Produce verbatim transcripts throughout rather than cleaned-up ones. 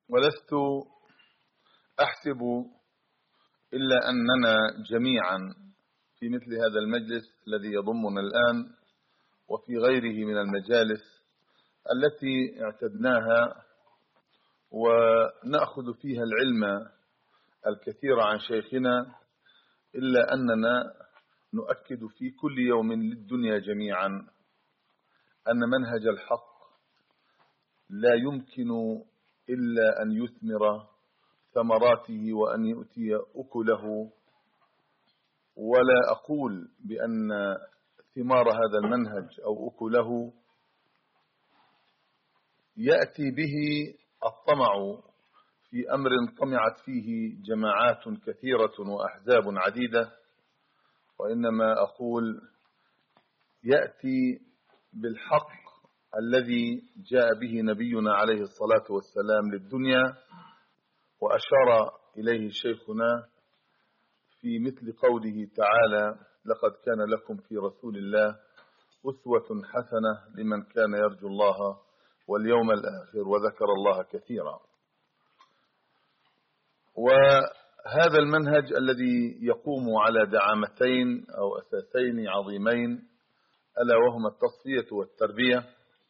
ولست أحسب إلا أننا جميعا في مثل هذا المجلس الذي يضمنا الآن وفي غيره من المجالس التي اعتدناها ونأخذ فيها العلم الكثير عن شيخنا، إلا أننا نؤكد في كل يوم للدنيا جميعا أن منهج الحق لا يمكن إلا أن يثمر ثمراته وأن يؤتي أكله. ولا أقول بأن ثمار هذا المنهج أو أكله يأتي به الطمع في أمر طمعت فيه جماعات كثيرة وأحزاب عديدة، وإنما أقول يأتي بالحق الذي جاء به نبينا عليه الصلاة والسلام للدنيا، وأشار إليه شيخنا في مثل قوله تعالى: لقد كان لكم في رسول الله أسوة حسنة لمن كان يرجو الله واليوم الآخر وذكر الله كثيرا. وهذا المنهج الذي يقوم على دعامتين أو أساسين عظيمين، ألا وهما التصفية والتربية.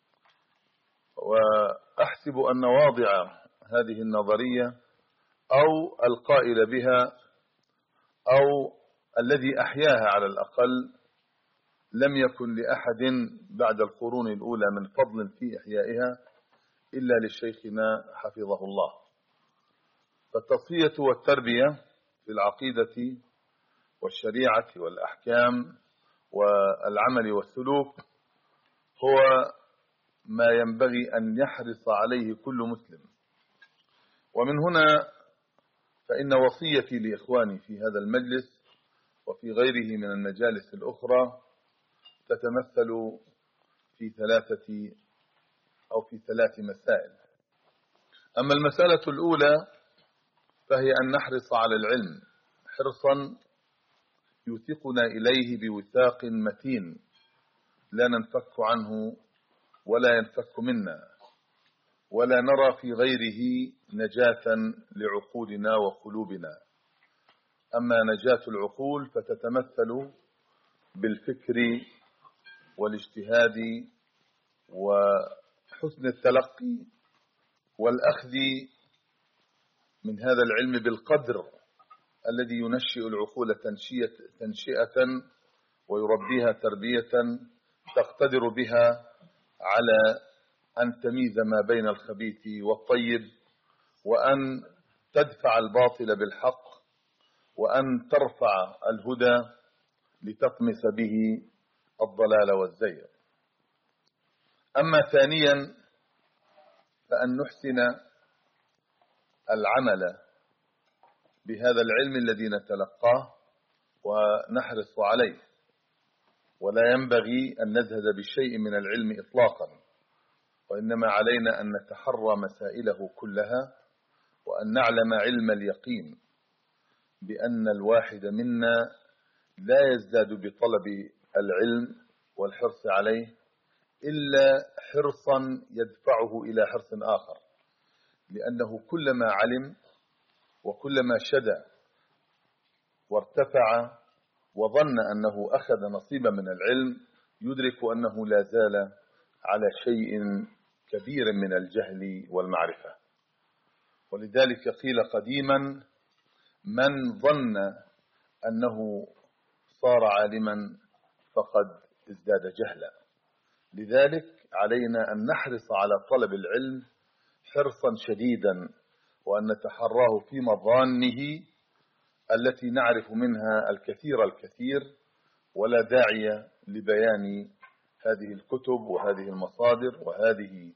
وأحسب أن واضع هذه النظرية أو القائل بها أو الذي أحياها على الأقل لم يكن لأحد بعد القرون الأولى من فضل في إحيائها إلا لشيخنا حفظه الله. فالتصفية والتربية في العقيدة والشريعة والأحكام والعمل والسلوك هو ما ينبغي أن يحرص عليه كل مسلم. ومن هنا فإن وصيتي لإخواني في هذا المجلس وفي غيره من المجالس الأخرى تتمثل في ثلاثة أو في ثلاث مسائل. أما المسألة الأولى فهي أن نحرص على العلم حرصا يوثقنا إليه بوثاق متين لا ننفك عنه ولا ينفك منا، ولا نرى في غيره نجاة لعقولنا وقلوبنا. أما نجاة العقول فتتمثل بالفكر والاجتهاد وحسن التلقي والأخذ من هذا العلم بالقدر الذي ينشئ العقول تنشئة ويربيها تربية تقتدر بها على أن تميز ما بين الخبيث والطيب، وأن تدفع الباطل بالحق، وأن ترفع الهدى لتطمس به الضلال والزيغ. أما ثانيا فأن نحسن العمل بهذا العلم الذي نتلقاه ونحرص عليه، ولا ينبغي أن نزهد بشيء من العلم إطلاقا، وإنما علينا أن نتحرى مسائله كلها، وأن نعلم علم اليقين بأن الواحد منا لا يزداد بطلب العلم والحرص عليه إلا حرصا يدفعه إلى حرص آخر، لأنه كلما علم وكلما شدى وارتفع وظن أنه أخذ نصيبا من العلم يدرك أنه لا زال على شيء كبير من الجهل والمعرفة. ولذلك قيل قديما: من ظن أنه صار عالما فقد ازداد جهلا. لذلك علينا أن نحرص على طلب العلم حرصا شديدا، وأن نتحراه في مظانه التي نعرف منها الكثير الكثير، ولا داعي لبيان هذه الكتب وهذه المصادر وهذه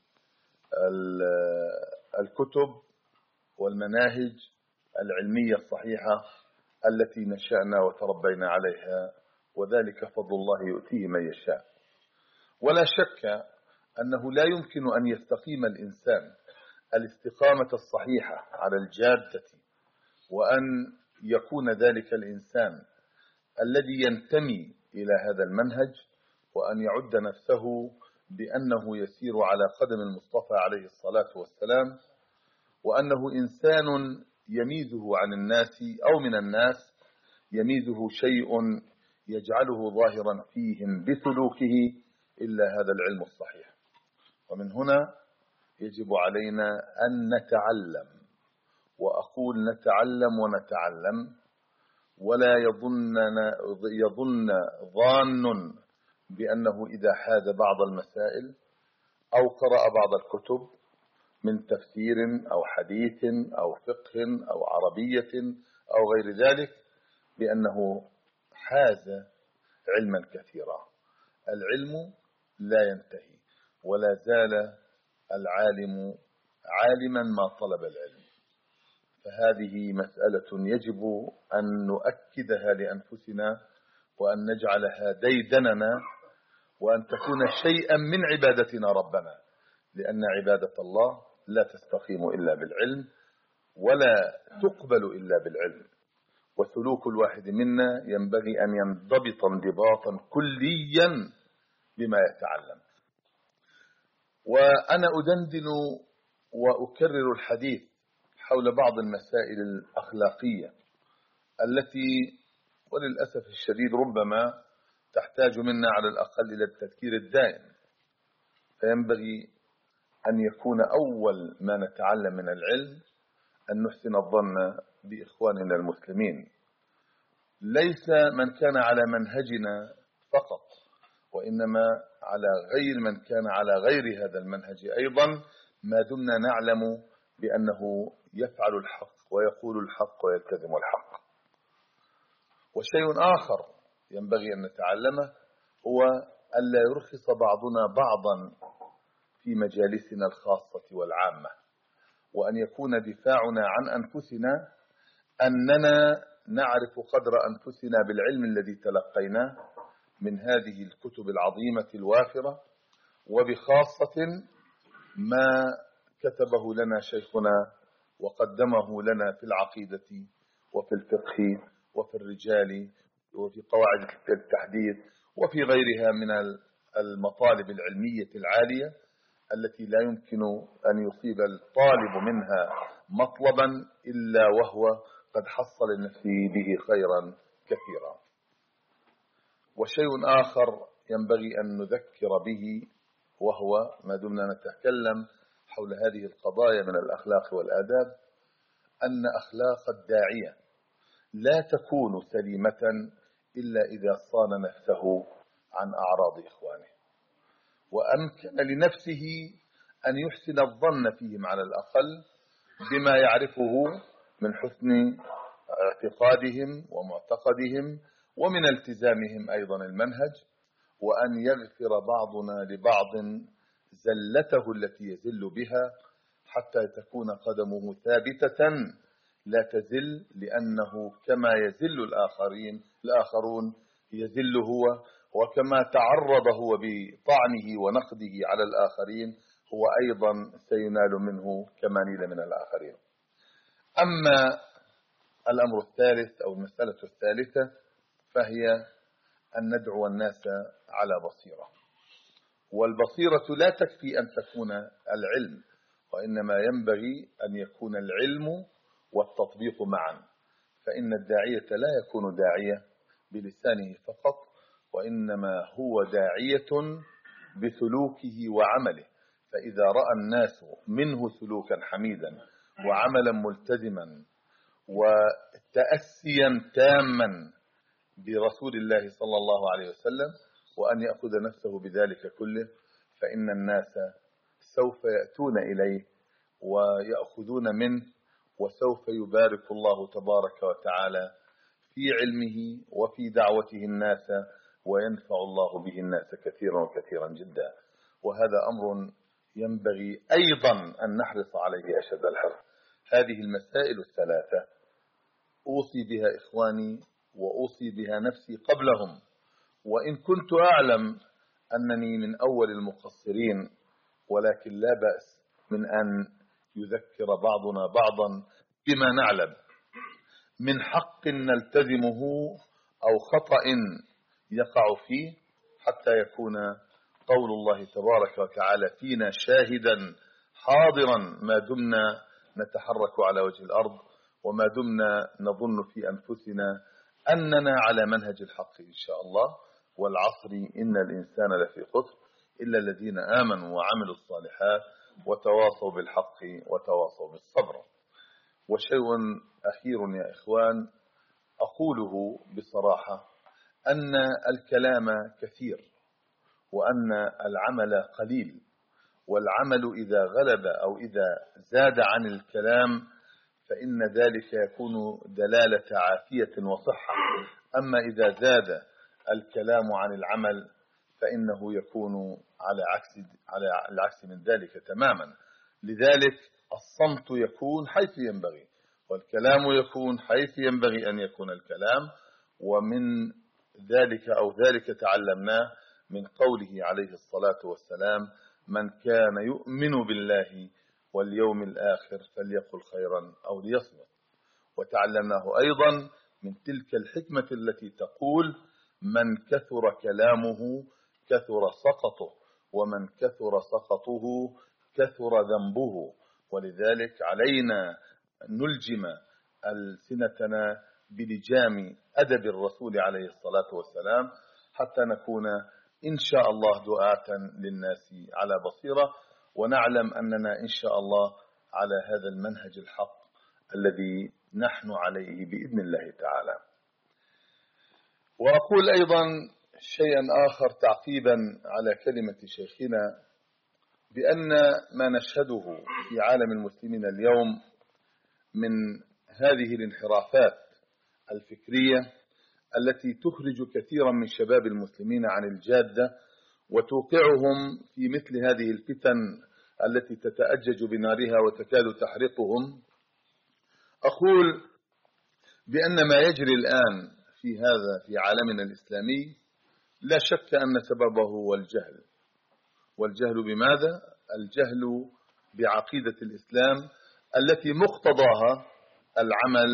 الكتب والمناهج العلمية الصحيحة التي نشأنا وتربينا عليها، وذلك فضل الله يؤتيه من يشاء. ولا شك أنه لا يمكن أن يستقيم الإنسان الاستقامة الصحيحة على الجادة، وأن يكون ذلك الإنسان الذي ينتمي إلى هذا المنهج وأن يعد نفسه بأنه يسير على قدم المصطفى عليه الصلاة والسلام، وأنه إنسان يميزه عن الناس أو من الناس يميزه شيء يجعله ظاهرا فيهم بسلوكه إلا هذا العلم الصحيح. ومن هنا يجب علينا أن نتعلم، وأقول نتعلم ونتعلم، ولا يظن يظن ظان بأنه إذا حاز بعض المسائل أو قرأ بعض الكتب من تفسير أو حديث أو فقه أو عربية أو غير ذلك بأنه حاز علما كثيرا. العلم لا ينتهي، ولا زال العالم عالما ما طلب العلم. فهذه مسألة يجب أن نؤكدها لأنفسنا، وأن نجعلها ديدننا، وأن تكون شيئا من عبادتنا ربنا، لأن عبادة الله لا تستقيم إلا بالعلم، ولا تقبل إلا بالعلم. وسلوك الواحد منا ينبغي أن ينضبط انضباطا كليا بما يتعلم. وأنا أدندن وأكرر الحديث حول بعض المسائل الأخلاقية التي وللأسف الشديد ربما تحتاج منا على الأقل إلى التذكير الدائم. فينبغي أن يكون أول ما نتعلم من العلم أن نحسن الظن بإخواننا المسلمين، ليس من كان على منهجنا فقط، وإنما على غير من كان على غير هذا المنهج أيضا، ما دمنا نعلم بأنه يفعل الحق ويقول الحق ويلتزم الحق. وشيء آخر ينبغي أن نتعلمه هو ألا يرخص بعضنا بعضا في مجالسنا الخاصة والعامة، وأن يكون دفاعنا عن أنفسنا أننا نعرف قدر أنفسنا بالعلم الذي تلقيناه من هذه الكتب العظيمة الوافرة، وبخاصة ما كتبه لنا شيخنا وقدمه لنا في العقيدة وفي الفقه وفي الرجال وفي قواعد التحديث وفي غيرها من المطالب العلمية العالية التي لا يمكن أن يصيب الطالب منها مطلبا إلا وهو قد حصل لنفسه به خيرا كثيرا. وشيء آخر ينبغي أن نذكر به، وهو ما دمنا نتكلم حول هذه القضايا من الأخلاق والآداب، أن أخلاق الداعية لا تكون سليمة إلا إذا صان نفسه عن أعراض إخوانه، وأمكن لنفسه أن يحسن الظن فيهم على الأقل بما يعرفه من حسن اعتقادهم ومعتقدهم ومن التزامهم أيضا المنهج، وأن يغفر بعضنا لبعض زلته التي يزل بها حتى تكون قدمه ثابتة لا تزل، لأنه كما يزل الآخرين الآخرون يزل هو، وكما تعرض هو بطعنه ونقده على الآخرين هو أيضا سينال منه كما نيل من الآخرين. أما الأمر الثالث أو المسألة الثالثة فهي أن ندعو الناس على بصيرة، والبصيرة لا تكفي أن تكون العلم، وإنما ينبغي أن يكون العلم والتطبيق معا، فإن الداعية لا يكون داعية بلسانه فقط، وإنما هو داعية بسلوكه وعمله. فإذا رأى الناس منه سلوكا حميدا وعملا ملتزما وتأسيا تاما برسول الله صلى الله عليه وسلم، وأن يأخذ نفسه بذلك كله، فإن الناس سوف يأتون إليه ويأخذون منه، وسوف يبارك الله تبارك وتعالى في علمه وفي دعوته الناس، وينفع الله به الناس كثيرا وكثيرا جدا. وهذا أمر ينبغي أيضا أن نحرص عليه أشد الحرص. هذه المسائل الثلاثة أوصي بها إخواني وأوصي بها نفسي قبلهم، وإن كنت أعلم أنني من أول المقصرين، ولكن لا بأس من أن يذكر بعضنا بعضا بما نعلم من حق نلتزمه أو خطأ يقع فيه، حتى يكون قول الله تبارك وتعالى فينا شاهدا حاضرا ما دمنا نتحرك على وجه الأرض، وما دمنا نظن في أنفسنا أننا على منهج الحق إن شاء الله. والعصر إن الإنسان لفي خسر إلا الذين آمنوا وعملوا الصالحات وتواصوا بالحق وتواصوا بالصبر. وشيء أخير يا إخوان أقوله بصراحة، أن الكلام كثير وأن العمل قليل، والعمل إذا غلب أو إذا زاد عن الكلام فإن ذلك يكون دلالة عافية وصحة، أما إذا زاد الكلام عن العمل فإنه يكون على عكس على العكس من ذلك تماما. لذلك الصمت يكون حيث ينبغي، والكلام يكون حيث ينبغي أن يكون الكلام. ومن ذلك أو ذلك تعلمناه من قوله عليه الصلاة والسلام: من كان يؤمن بالله واليوم الآخر فليقل خيرا أو ليصمت. وتعلمناه أيضا من تلك الحكمة التي تقول: من كثر كلامه كثر سقطه، ومن كثر سقطه كثر ذنبه. ولذلك علينا نلجم ألسنتنا بلجام أدب الرسول عليه الصلاة والسلام حتى نكون إن شاء الله دعاة للناس على بصيرة، ونعلم أننا إن شاء الله على هذا المنهج الحق الذي نحن عليه بإذن الله تعالى. وأقول أيضا شيئا آخر تعقيبا على كلمة شيخنا، بأن ما نشهده في عالم المسلمين اليوم من هذه الانحرافات الفكرية التي تخرج كثيرا من شباب المسلمين عن الجادة وتوقعهم في مثل هذه الفتن التي تتأجج بنارها وتكاد تحرقهم، أقول بأن ما يجري الآن في هذا في عالمنا الإسلامي لا شك أن سببه هو الجهل. والجهل بماذا؟ الجهل بعقيدة الإسلام التي مقتضاها العمل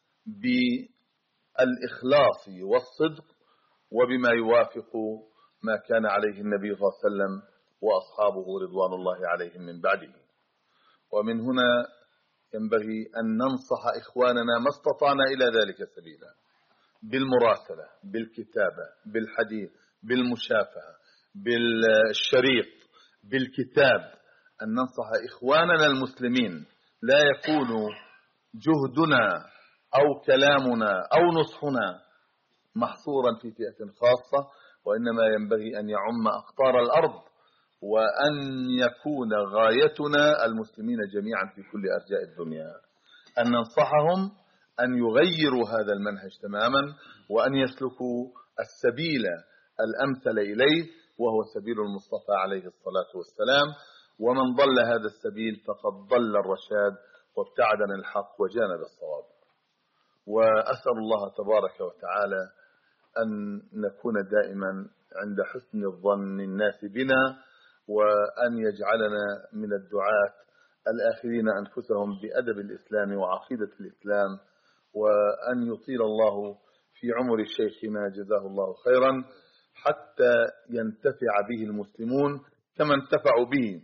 بالإخلاص والصدق وبما يوافق ما كان عليه النبي صلى الله عليه وسلم وأصحابه رضوان الله عليهم من بعده. ومن هنا ينبغي أن ننصح إخواننا ما استطعنا إلى ذلك سبيلا، بالمراسلة، بالكتابة، بالحديث، بالمشافهة، بالشريط، بالكتاب، أن ننصح إخواننا المسلمين. لا يكون جهدنا أو كلامنا أو نصحنا محصورا في فئة خاصة، وإنما ينبغي أن يعم أقطار الأرض، وأن يكون غايتنا المسلمين جميعا في كل أرجاء الدنيا، أن ننصحهم أن يغيروا هذا المنهج تماما، وأن يسلكوا السبيل الأمثل إليه، وهو سبيل المصطفى عليه الصلاة والسلام. ومن ضل هذا السبيل فقد ضل الرشاد وابتعد عن الحق وجانب الصواب. وأسأل الله تبارك وتعالى أن نكون دائما عند حسن الظن الناس بنا، وأن يجعلنا من الدعاة الآخرين أنفسهم بأدب الإسلام وعقيدة الإسلام، وأن يطيل الله في عمر شيخنا جزاه الله خيرا حتى ينتفع به المسلمون كما انتفعوا به.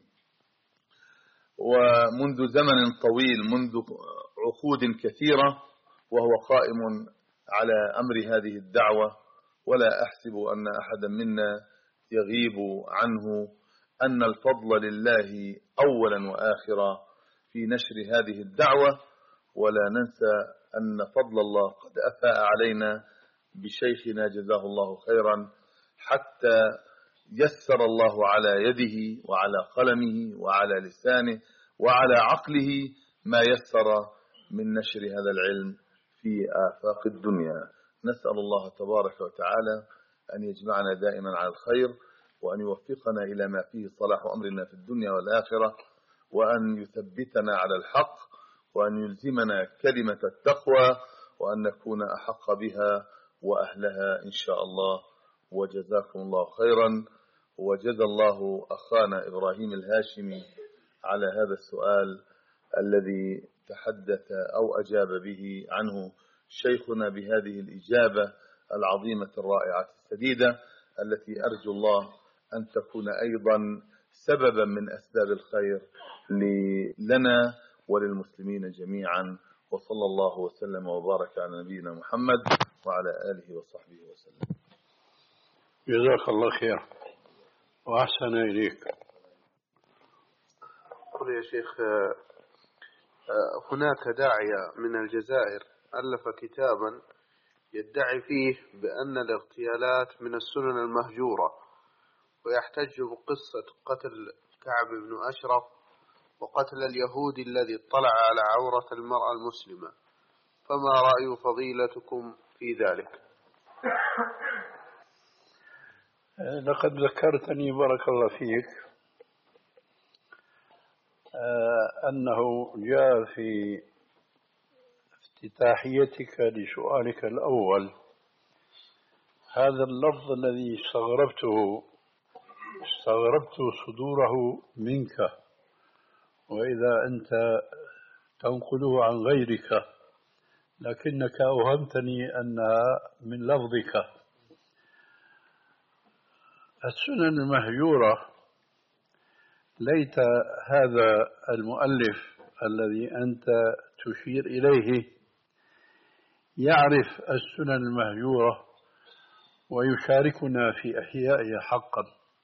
ومنذ زمن طويل، منذ عقود كثيرة، وهو قائم على أمر هذه الدعوة، ولا أحسب أن أحدا منا يغيب عنه أن الفضل لله أولا وآخرا في نشر هذه الدعوة. ولا ننسى أن فضل الله قد أفاء علينا بشيخنا جزاه الله خيرا، حتى يسر الله على يده وعلى قلمه وعلى لسانه وعلى عقله ما يسر من نشر هذا العلم في آفاق الدنيا. نسأل الله تبارك وتعالى أن يجمعنا دائما على الخير، وأن يوفقنا إلى ما فيه صلاح أمرنا في الدنيا والآخرة، وأن يثبتنا على الحق، وأن يلزمنا كلمة التقوى، وأن نكون أحق بها وأهلها إن شاء الله. وجزاكم الله خيرا، وجزى الله أخانا إبراهيم الهاشمي على هذا السؤال الذي تحدث أو أجاب به عنه شيخنا بهذه الإجابة العظيمة الرائعة السديدة، التي أرجو الله أن تكون أيضا سببا من أسباب الخير لنا وللمسلمين جميعا. وصلى الله وسلم وبارك على نبينا محمد وعلى آله وصحبه وسلم. جزاك الله خير وأحسن إليك. قل يا شيخ، هناك داعية من الجزائر ألف كتابا يدعي فيه بأن الاغتيالات من السنن المهجورة، ويحتج بقصة قتل كعب بن أشرف وقتل اليهودي الذي اطلع على عورة المرأة المسلمة، فما رأي فضيلتكم في ذلك؟ لقد ذكرتني بارك الله فيك أنه جاء في افتتاحيتك لسؤالك الأول هذا اللفظ الذي استغربته استغربت صدوره منك، وإذا أنت تنقله عن غيرك، لكنك أوهمتني أنها من لفظك. السنن المهجورة، ليت هذا المؤلف الذي أنت تشير إليه يعرف السنن المهجورة ويشاركنا في إحيائها حقا.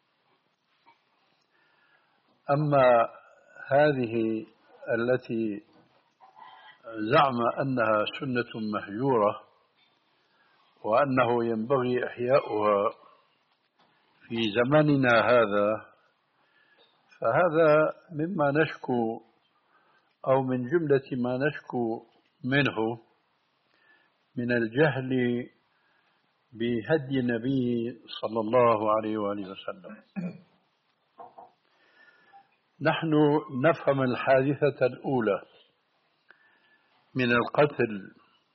أما هذه التي زعم أنها سنة مهجورة وأنه ينبغي إحياؤها في زماننا هذا، فهذا مما نشكو أو من جملة ما نشكو منه من الجهل بهدي النبي صلى الله عليه وآله وسلم. نحن نفهم الحادثة الأولى من القتل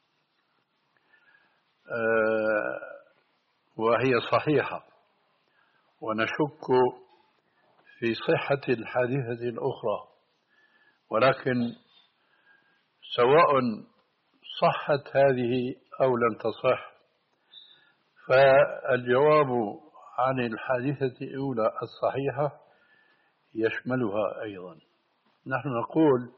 وهي صحيحة، ونشك في صحة الحادثة الأخرى، ولكن سواء صحت هذه أو لم تصح، فالجواب عن الحادثة الأولى الصحيحة يشملها أيضا. نحن نقول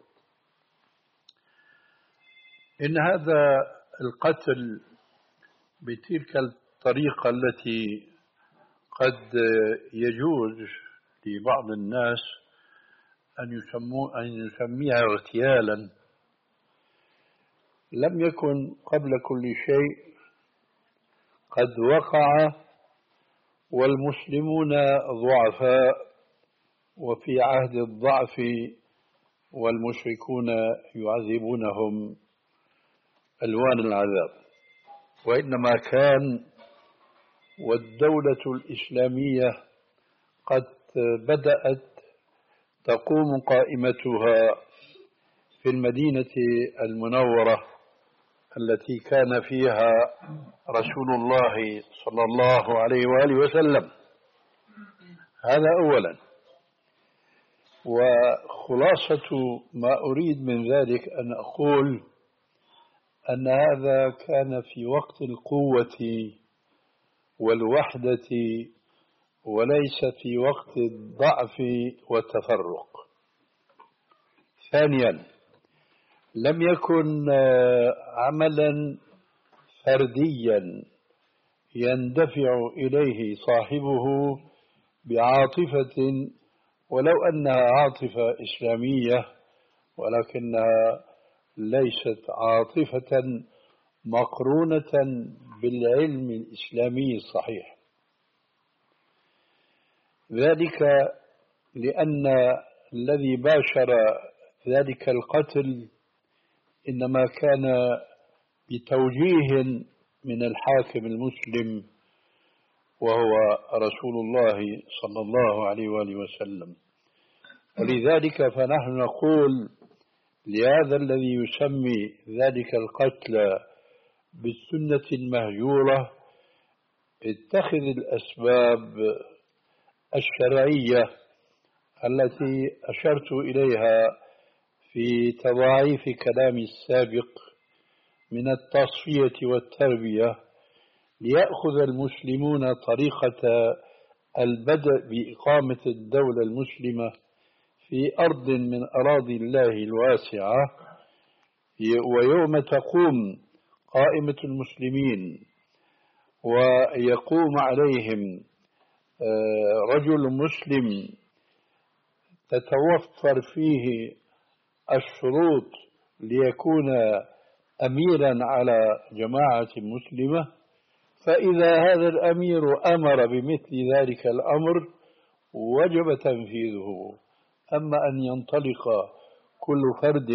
إن هذا القتل بتلك الطريقة التي قد يجوز لبعض الناس أن يسموه أن يسميها اغتيالا، لم يكن قبل كل شيء قد وقع والمسلمون ضعفاء وفي عهد الضعف، والمشركون يعذبونهم ألوان العذاب، وإنما كان والدولة الإسلامية قد بدأت تقوم قائمتها في المدينة المنورة التي كان فيها رسول الله صلى الله عليه وآله وسلم. هذا أولا. وخلاصة ما أريد من ذلك أن أقول أن هذا كان في وقت القوة والوحدة وليس في وقت الضعف والتفرق. ثانيا، لم يكن عملا فرديا يندفع إليه صاحبه بعاطفة، ولو أنها عاطفة إسلامية، ولكنها ليست عاطفة مقرونة بالعلم الإسلامي الصحيح. ذلك لأن الذي باشر ذلك القتل إنما كان بتوجيه من الحاكم المسلم وهو رسول الله صلى الله عليه وآله وسلم. ولذلك فنحن نقول لهذا الذي يسمي ذلك القتل بالسنة المهجورة اتخذ الأسباب الشرعية التي أشرت إليها في تضاعيف كلامي السابق من التصفية والتربية، ليأخذ المسلمون طريقة البدء بإقامة الدولة المسلمة في أرض من أراضي الله الواسعة، ويوم تقوم قائمة المسلمين ويقوم عليهم رجل مسلم تتوفر فيه الشروط ليكون أميرا على جماعة مسلمة، فإذا هذا الأمير أمر بمثل ذلك الأمر وجب تنفيذه. أما أن ينطلق كل فرد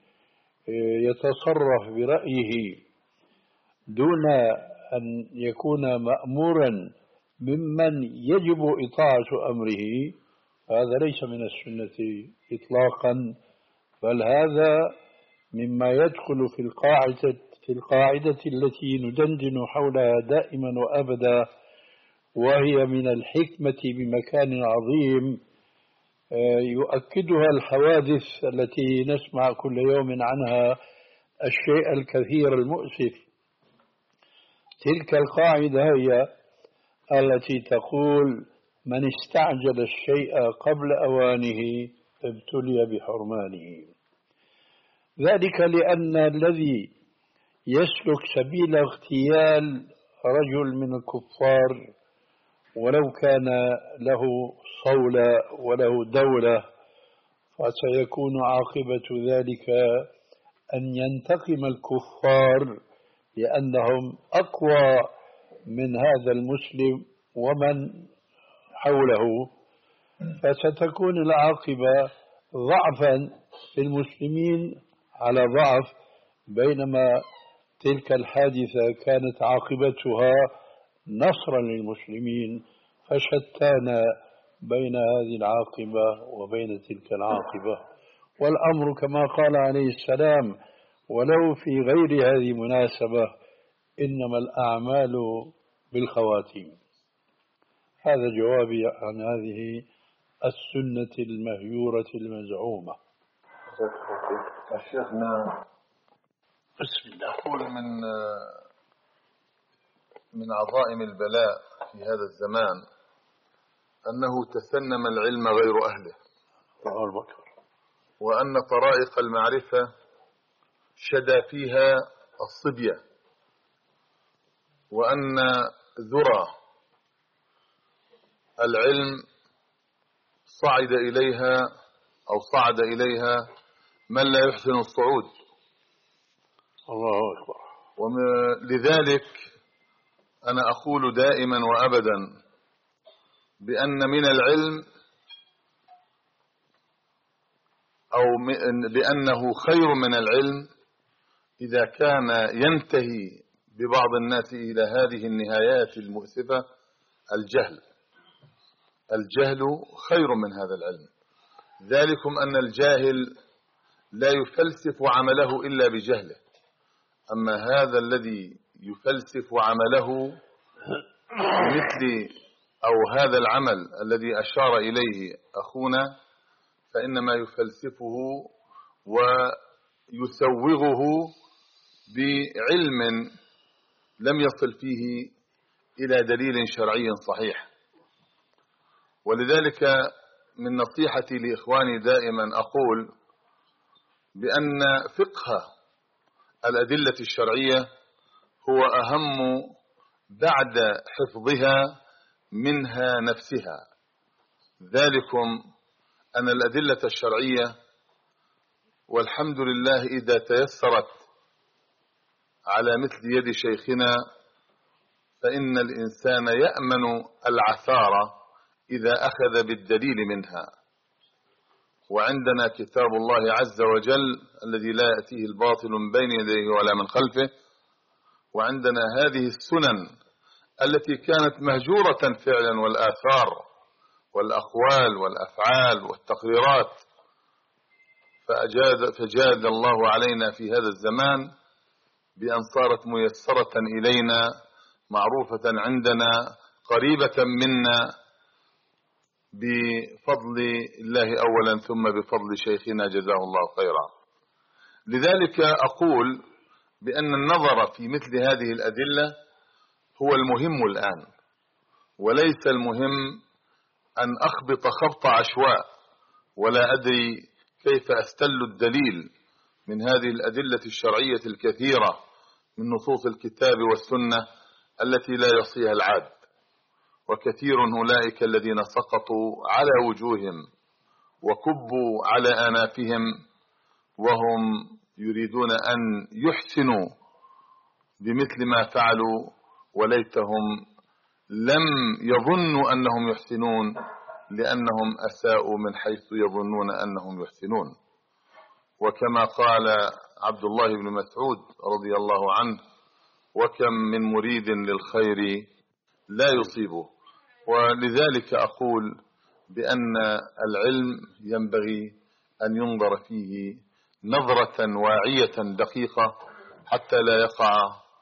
يتصرف برأيه دون أن يكون مأمورا ممن يجب إطاعة أمره، هذا ليس من السنة إطلاقا، بل هذا مما يدخل في القاعدة في القاعدة التي ندندن حولها دائما وأبدا، وهي من الحكمة بمكان عظيم يؤكدها الحوادث التي نسمع كل يوم عنها الشيء الكثير المؤسف. تلك القاعدة هي التي تقول: من استعجل الشيء قبل أوانه ابتلي بحرمانه. ذلك لأن الذي يسلك سبيل اغتيال رجل من الكفار ولو كان له صولة وله دولة، فسيكون عاقبة ذلك أن ينتقم الكفار لأنهم أقوى من هذا المسلم ومن حوله، فستكون العاقبة ضعفا في المسلمين على ضعف، بينما تلك الحادثة كانت عاقبتها نصرا للمسلمين، فشتان بين هذه العاقبة وبين تلك العاقبة. والأمر كما قال عليه السلام: ولو في غير هذه المناسبة إنما الأعمال بالخواتيم. هذا جوابي عن هذه السنة المهيورة المزعومة. شيخنا بسم الله. يقول من من عظائم البلاء في هذا الزمان أنه تسنم العلم غير أهله، وأن طرائق المعرفة شدى فيها الصبية، وأن ذرى العلم صعد إليها أو صعد إليها من لا يحسن الصعود. الله أكبر. ولذلك أنا أقول دائما وأبدا بأن من العلم أو بأنه خير من العلم إذا كان ينتهي ببعض الناس إلى هذه النهايات المؤسفة: الجهل. الجهل خير من هذا العلم، ذلكم أن الجاهل لا يفلسف عمله إلا بجهله، أما هذا الذي يفلسف عمله مثل أو هذا العمل الذي أشار إليه أخونا، فإنما يفلسفه ويسوغه بعلم لم يصل فيه إلى دليل شرعي صحيح. ولذلك من نصيحتي لإخواني دائما أقول بأن فقه الأدلة الشرعية هو أهم بعد حفظها منها نفسها، ذلكم أن الأدلة الشرعية والحمد لله إذا تيسرت على مثل يد شيخنا فإن الإنسان يأمن العثار إذا أخذ بالدليل منها. وعندنا كتاب الله عز وجل الذي لا يأتيه الباطل من بين يديه ولا من خلفه، وعندنا هذه السنن التي كانت مهجورة فعلا، والآثار والأقوال والأفعال والتقريرات، فأجاد فجاد الله علينا في هذا الزمان بأن صارت ميسرة إلينا، معروفة عندنا، قريبة منا، بفضل الله أولا ثم بفضل شيخنا جزاه الله خيرا. لذلك أقول بأن النظر في مثل هذه الأدلة هو المهم الآن، وليس المهم أن أخبط خبط عشواء ولا أدري كيف أستل الدليل من هذه الأدلة الشرعية الكثيرة من نصوص الكتاب والسنة التي لا يحصيها العاد. وكثير أولئك الذين سقطوا على وجوههم وكبوا على آنافهم وهم يريدون أن يحسنوا بمثل ما فعلوا، وليتهم لم يظنوا أنهم يحسنون لأنهم أساءوا من حيث يظنون أنهم يحسنون. وكما قال عبد الله بن مسعود رضي الله عنه: وكم من مريد للخير لا يصيبه. ولذلك أقول بأن العلم ينبغي أن ينظر فيه نظرة واعية دقيقة حتى لا يقع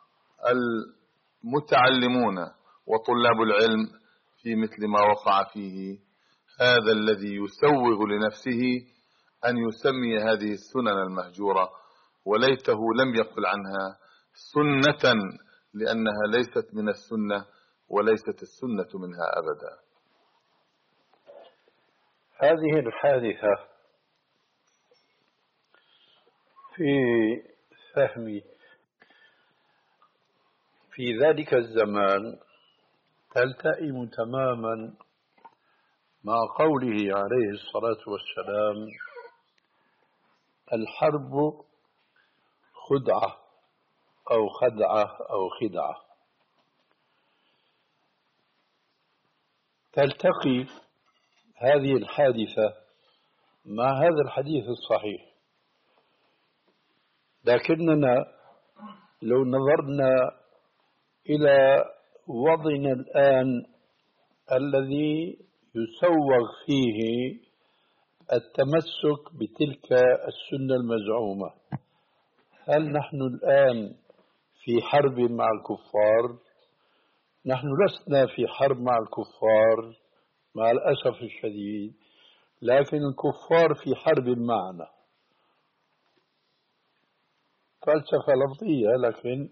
المتعلمون وطلاب العلم في مثل ما وقع فيه هذا الذي يسوغ لنفسه أن يسمي هذه السنن المهجورة، وليته لم يقل عنها سنة، لأنها ليست من السنة وليست السنة منها أبدا. هذه الحادثة في فهمي في ذلك الزمان تلتئم تماما مع قوله عليه الصلاة والسلام: الحرب خدعة أو خدعة أو خدعة. تلتقي هذه الحادثة مع هذا الحديث الصحيح، لكننا لو نظرنا إلى وضعنا الآن الذي يسوغ فيه التمسك بتلك السنة المزعومة، هل نحن الآن في حرب مع الكفار؟ نحن لسنا في حرب مع الكفار مع الأسف الشديد، لكن الكفار في حرب معنا. فلسفة لفظية لكن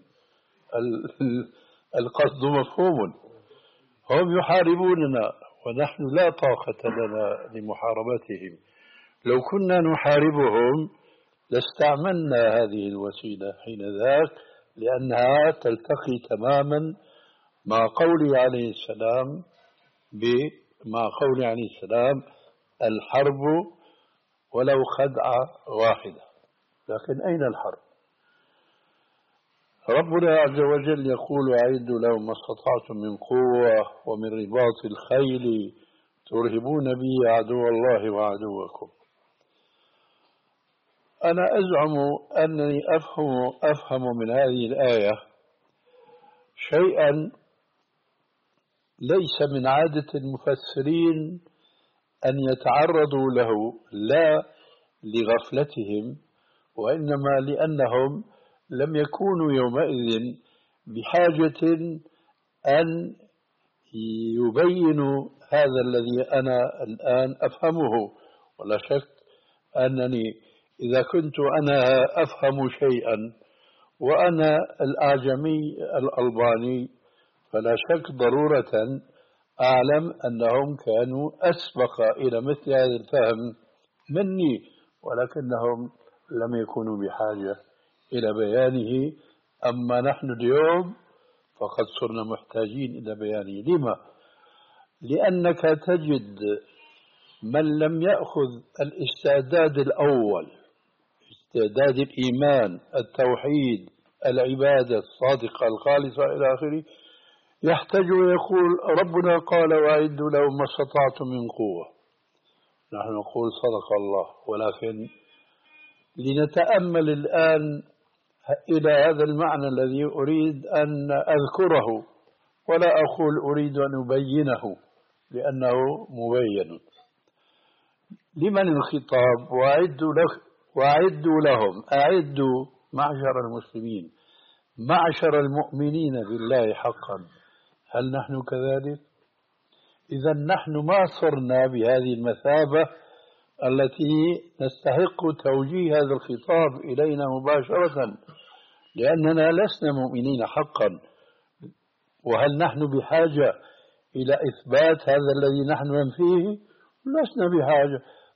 القصد مفهوم. هم يحاربوننا ونحن لا طاقة لنا لمحاربتهم. لو كنا نحاربهم لاستعملنا هذه الوسيلة حين ذاك، لأنها تلتقي تماما مع قوله عليه السلام مع قوله عليه السلام: الحرب ولو خدعة واحدة. لكن أين الحرب؟ ربنا عز وجل يقول: أعدوا لهم ما استطعتم من قوة ومن رباط الخيل ترهبون به عدو الله وعدوكم. أنا أزعم أنني أفهم, أفهم من هذه الآية شيئا ليس من عادة المفسرين أن يتعرضوا له، لا لغفلتهم وإنما لأنهم لم يكونوا يومئذ بحاجة أن يبينوا هذا الذي أنا الآن أفهمه. ولا شك أنني إذا كنت أنا أفهم شيئا وأنا الأعجمي الألباني فلا شك ضرورة أعلم أنهم كانوا أسبق إلى مثل هذا الفهم مني، ولكنهم لم يكونوا بحاجة إلى بيانه. أما نحن اليوم فقد صرنا محتاجين إلى بيانه. لما؟ لأنك تجد من لم يأخذ الاستعداد الأول، استعداد الإيمان، التوحيد، العبادة الصادقة الخالصة إلى آخره، يحتاج ويقول: ربنا قال: وأعدوا لهم ما استطعتم من قوة. نحن نقول: صدق الله. ولكن لنتأمل الآن إلى هذا المعنى الذي أريد أن أذكره، ولا أقول أريد أن أبينه لأنه مبين. لمن الخطاب؟ وأعدوا له وأعدوا لهم. أعدوا معشر المسلمين، معشر المؤمنين بالله حقا. هل نحن كذلك؟ إذا نحن ما صرنا بهذه المثابة التي نستحق توجيه هذا الخطاب إلينا مباشرة، لأننا لسنا مؤمنين حقا. وهل نحن بحاجة إلى إثبات هذا الذي نحن ننفيه؟ لسنا بحاجة.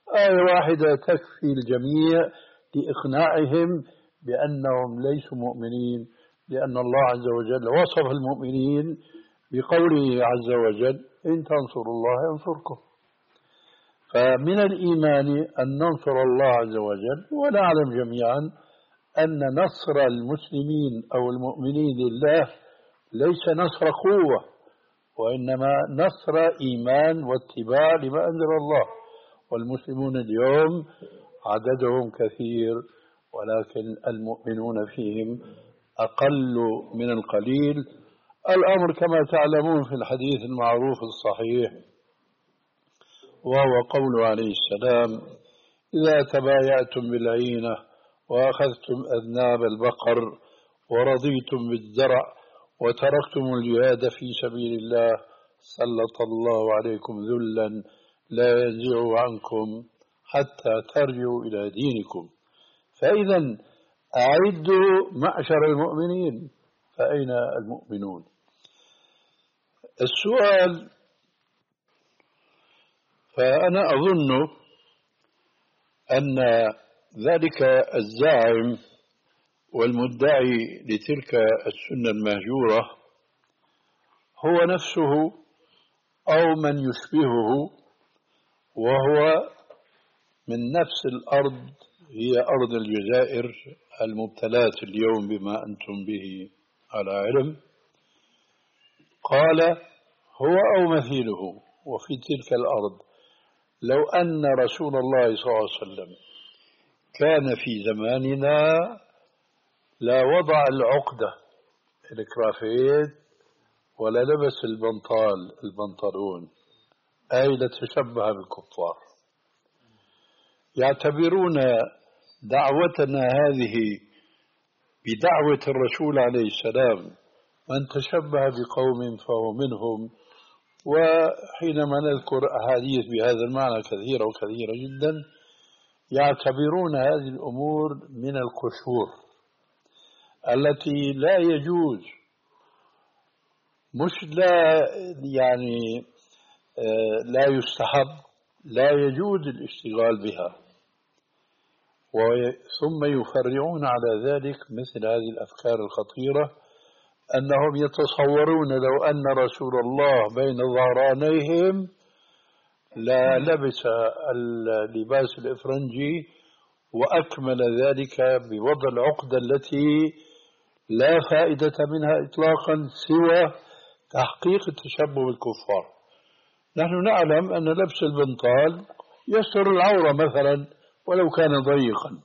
آية واحدة تكفي الجميع لإقناعهم بأنهم ليسوا مؤمنين، لأن الله عز وجل وصف المؤمنين بقوله عز وجل إن تنصروا الله ينصركم. فمن الإيمان أن ننصر الله عز وجل، ونعلم جميعا أن نصر المسلمين أو المؤمنين لله ليس نصر قوة، وإنما نصر إيمان واتباع لما أنزل الله. والمسلمون اليوم عددهم كثير، ولكن المؤمنون فيهم أقل من القليل. الأمر كما تعلمون في الحديث المعروف الصحيح، وهو قوله عليه السلام: إذا تبايعتم بالعينة وأخذتم أذناب البقر ورضيتم بالزرع وتركتم الجهاد في سبيل الله سلط الله عليكم ذلا لا ينزع عنكم حتى ترجعوا إلى دينكم. فإذا أعدوا معشر المؤمنين، فأين المؤمنون؟ السؤال، فأنا أظن أن ذلك الزاعم والمدعي لتلك السنة المهجورة هو نفسه أو من يشبهه، وهو من نفس الأرض، هي أرض الجزائر المبتلاة اليوم بما أنتم به على علم. قال هو أو مثيله: وفي تلك الأرض لو أن رسول الله صلى الله عليه وسلم كان في زماننا لا وضع العقدة الكرافيت ولا لبس البنطال البنطلون، أي لتشبه بالكفار. يعتبرون دعوتنا هذه بدعوة الرسول عليه السلام: من تشبه بقوم فهو منهم. وحينما نذكر أحاديث بهذا المعنى كثيرة وكثيرة جدا، يعتبرون هذه الأمور من القشور التي لا يجوز، مش لا يعني لا يستحب، لا يجوز الاشتغال بها. ثم يفرعون على ذلك مثل هذه الأفكار الخطيرة، أنهم يتصورون لو أن رسول الله بين ظهرانيهم لا لبس اللباس الإفرنجي وأكمل ذلك بوضع العقدة التي لا فائدة منها إطلاقا سوى تحقيق التشبه بالكفار. نحن نعلم أن لبس البنطال يستر العورة مثلا ولو كان ضيقا.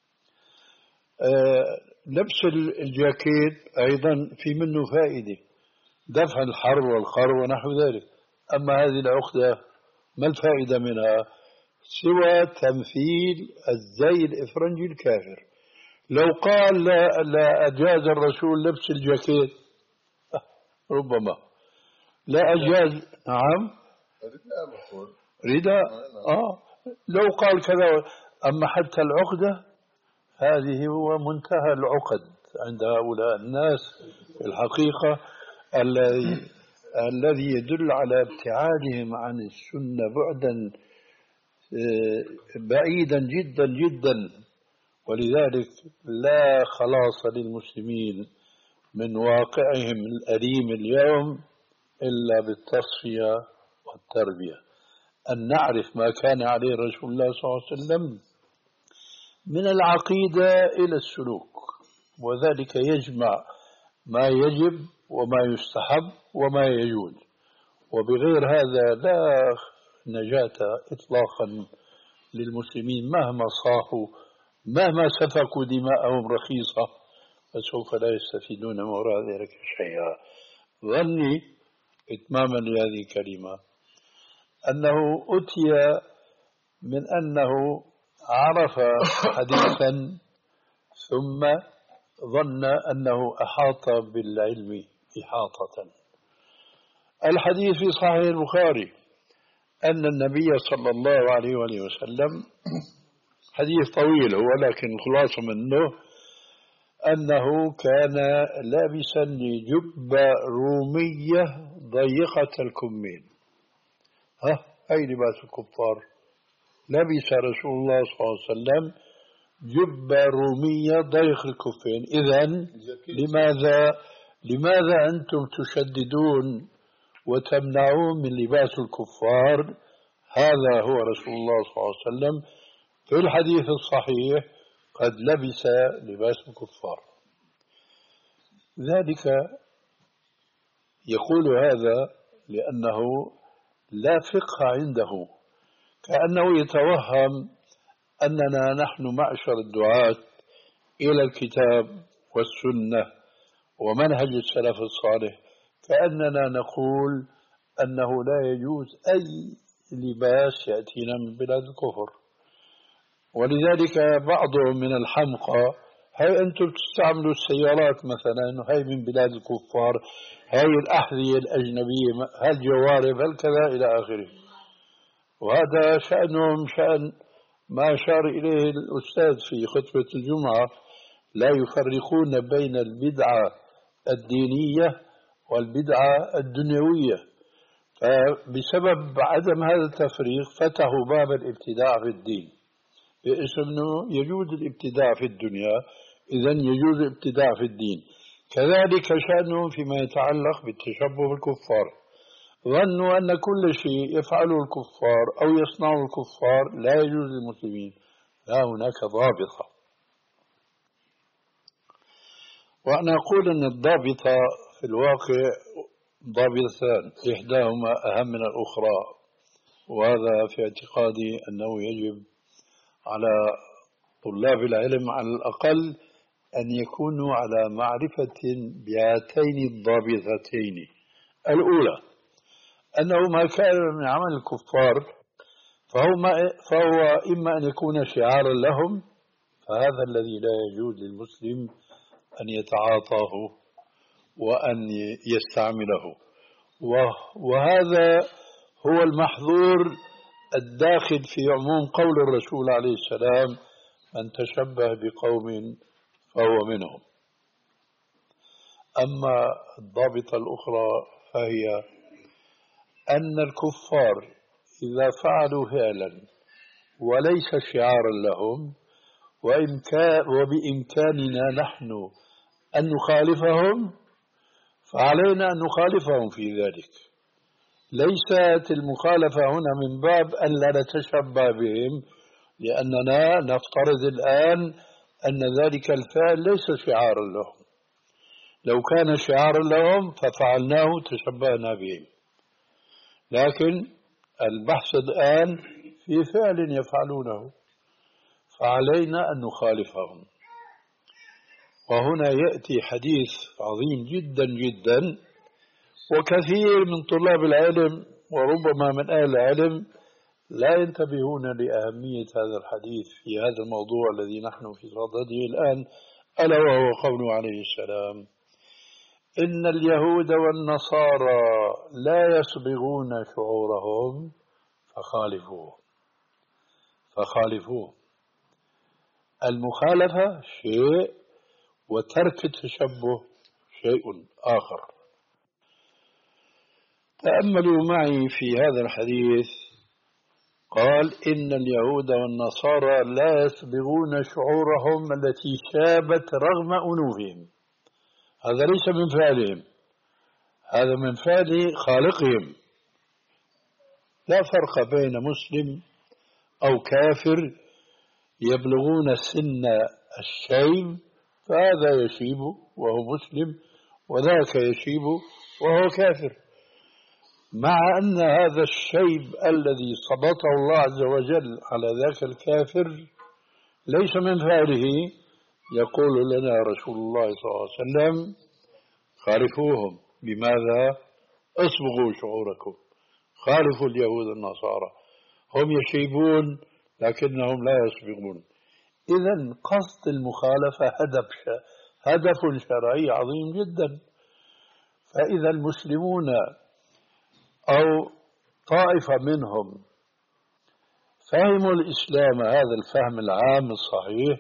أه لبس الجاكيت أيضا في منه فائدة، دفع الحر والقر ونحو ذلك. أما هذه العقدة ما الفائدة منها سوى تمثيل الزي الإفرنجي الكافر. لو قال لا, لا أجاز الرسول لبس الجاكيت، ربما لا أجاز. نعم، رداء. آه لو قال كذا. أما حتى العقدة هذه هو منتهى العقد عند هؤلاء الناس في الحقيقة، الذي الذي يدل على ابتعادهم عن السنة بعدا بعيدا جدا جدا. ولذلك لا خلاص للمسلمين من واقعهم الأليم اليوم إلا بالتصفية والتربية، أن نعرف ما كان عليه رسول الله صلى الله عليه وسلم من العقيدة إلى السلوك، وذلك يجمع ما يجب وما يستحب وما يجوز. وبغير هذا لا نجاة إطلاقا للمسلمين، مهما صاحوا، مهما سفكوا دماءهم رخيصة، فسوف لا يستفيدون من وراء ذلك شيئا. ظني إتماما لهذه الكلمة أنه أتي من أنه عرف حديثا ثم ظن أنه أحاط بالعلم إحاطة. الحديث في صحيح البخاري أن النبي صلى الله عليه وآله وسلم، حديث طويل هو لكن خلاصة منه أنه كان لابسا لجبة رومية ضيقة الكمين. ها أي لباس الكفار لبس رسول الله صلى الله عليه وسلم جبة رومية ضيق الكفين. إذن لماذا لماذا أنتم تشددون وتمنعون من لباس الكفار؟ هذا هو رسول الله صلى الله عليه وسلم في الحديث الصحيح قد لبس لباس الكفار. ذلك يقول هذا لأنه لا فقه عنده، كأنه يتوهم أننا نحن معشر الدعاة إلى الكتاب والسنة ومنهج السلف الصالح، كأننا نقول أنه لا يجوز أي لباس يأتينا من بلاد الكفر. ولذلك بعضهم من الحمقى، هاي أنتم تستعملوا السيارات مثلا إنه هاي من بلاد الكفار، هاي الأحذية الأجنبية، هالجوارب، هالكذا إلى آخره. وهذا شأنهم شأن ما أشار إليه الأستاذ في خطبة الجمعة، لا يفرقون بين البدعة الدينية والبدعة الدنيوية. فبسبب عدم هذا التفريق فتحوا باب الابتداع في الدين باسم أنه يجوز الابتداع في الدنيا، إذن يجوز الابتداع في الدين. كذلك شأنهم فيما يتعلق بالتشبه بالكفار، ظنوا أن كل شيء يفعله الكفار أو يصنعه الكفار لا يجوز للمسلمين. لا، هناك ضابطة. وأنا أقول أن الضابطة في الواقع ضابطتان، إحداهما أهم من الأخرى، وهذا في اعتقادي أنه يجب على طلاب العلم على الأقل أن يكونوا على معرفة بهاتين الضابطتين. الأولى أنه ما كان من عمل الكفار فهو, ما فهو إما أن يكون شعارا لهم، فهذا الذي لا يجوز للمسلم أن يتعاطاه وأن يستعمله، وهذا هو المحظور الداخل في عموم قول الرسول عليه السلام: من تشبه بقوم فهو منهم. أما الضابطة الأخرى فهي أن الكفار إذا فعلوا فعلا وليس شعارا لهم وبإمكاننا نحن أن نخالفهم فعلينا أن نخالفهم في ذلك. ليست المخالفة هنا من باب أن لا نتشبه بهم، لأننا نفترض الآن أن ذلك الفعل ليس شعارا لهم. لو كان شعارا لهم ففعلناه تشبهنا بهم، لكن البحث الآن في فعل يفعلونه فعلينا أن نخالفهم. وهنا يأتي حديث عظيم جدا جدا، وكثير من طلاب العلم وربما من أهل العلم لا ينتبهون لأهمية هذا الحديث في هذا الموضوع الذي نحن في صدده الآن، ألا وهو قوله عليه السلام: إن اليهود والنصارى لا يصبغون شعورهم فخالفوه. فخالفوه. المخالفة شيء وترك التشبه شيء آخر. تأملوا معي في هذا الحديث. قال: إن اليهود والنصارى لا يصبغون شعورهم التي شابت رغم أنوفهم. هذا ليس من فعلهم، هذا من فعل خالقهم. لا فرق بين مسلم أو كافر يبلغون سن الشيب فهذا يشيب وهو مسلم وذاك يشيب وهو كافر، مع أن هذا الشيب الذي سبطه الله عز وجل على ذاك الكافر ليس من فعله. يقول لنا رسول الله صلى الله عليه وسلم: خالفوهم. بماذا؟ اصبغوا شعوركم، خالفوا اليهود النصارى، هم يشيبون لكنهم لا يصبغون. إذن قصد المخالفة هدف هدف شرعي عظيم جدا. فإذا المسلمون أو طائفة منهم فهموا الإسلام هذا الفهم العام الصحيح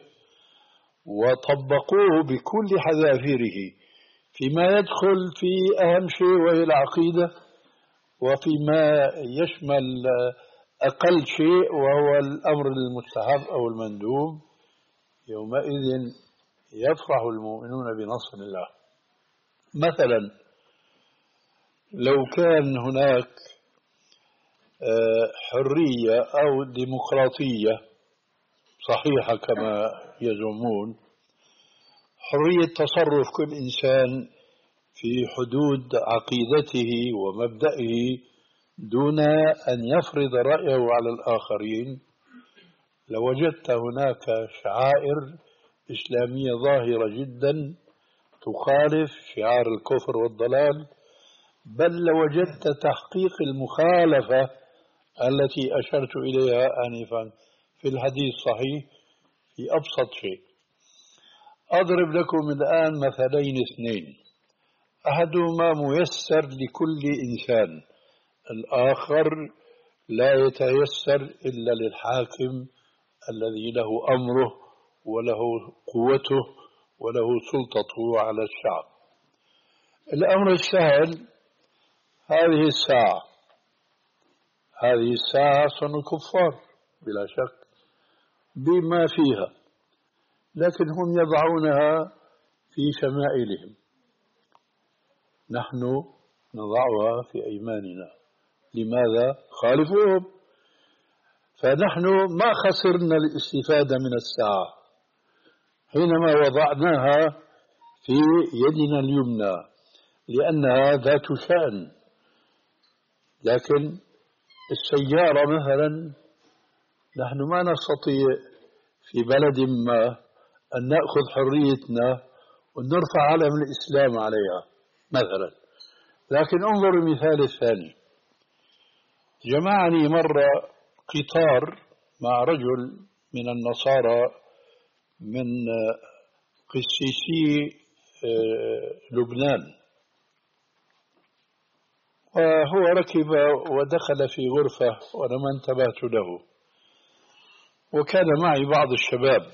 وطبقوه بكل حذافيره فيما يدخل في أهم شيء وهي العقيدة، وفيما يشمل أقل شيء وهو الأمر المستحب أو المندوب، يومئذ يفرح المؤمنون بنصر الله. مثلا لو كان هناك حرية أو ديمقراطية صحيحة كما يزعمون، حرية تصرف كل إنسان في حدود عقيدته ومبدئه دون أن يفرض رأيه على الآخرين، لوجدت هناك شعائر إسلامية ظاهرة جدا تخالف شعار الكفر والضلال، بل لوجدت تحقيق المخالفة التي أشرت إليها آنفا في الحديث الصحيح في أبسط شيء. أضرب لكم الآن مثلين اثنين، أحدهما ميسر لكل إنسان، الآخر لا يتيسر إلا للحاكم الذي له أمره وله قوته وله سلطته على الشعب. الأمر السهل، هذه الساعة هذه الساعة صنع الكفار بلا شك بما فيها، لكن هم يضعونها في شمائلهم، نحن نضعها في أيماننا. لماذا؟ خالفوهم. فنحن ما خسرنا الاستفادة من الساعة حينما وضعناها في يدنا اليمنى لأنها ذات شأن. لكن السيارة مثلا نحن ما نستطيع في بلد ما أن نأخذ حريتنا ونرفع علم الإسلام عليها مثلا. لكن انظر المثال الثاني، جمعني مرة قطار مع رجل من النصارى من قسيسي لبنان، وهو ركب ودخل في غرفة وأنا ما انتبهت له، وكان معي بعض الشباب،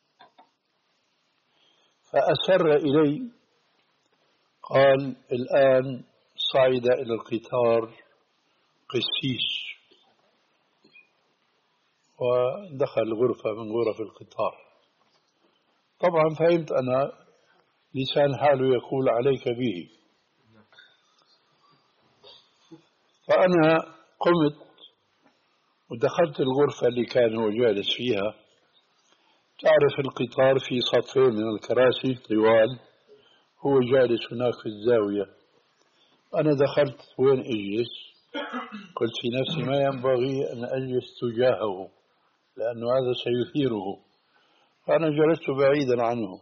فأسر إلي قال الآن صعد إلى القطار قسيس، ودخل غرفة من غرف القطار. طبعا فهمت أنا لسان حاله يقول عليك به، فأنا قمت ودخلت الغرفة اللي كان هو جالس فيها. تعرف القطار في سطحين من الكراسي طوال، هو جالس هناك في الزاوية. أنا دخلت وين أجلس؟ قلت في نفسي ما ينبغي أن أجلس تجاهه لأنه هذا سيثيره، فأنا جلست بعيدا عنه.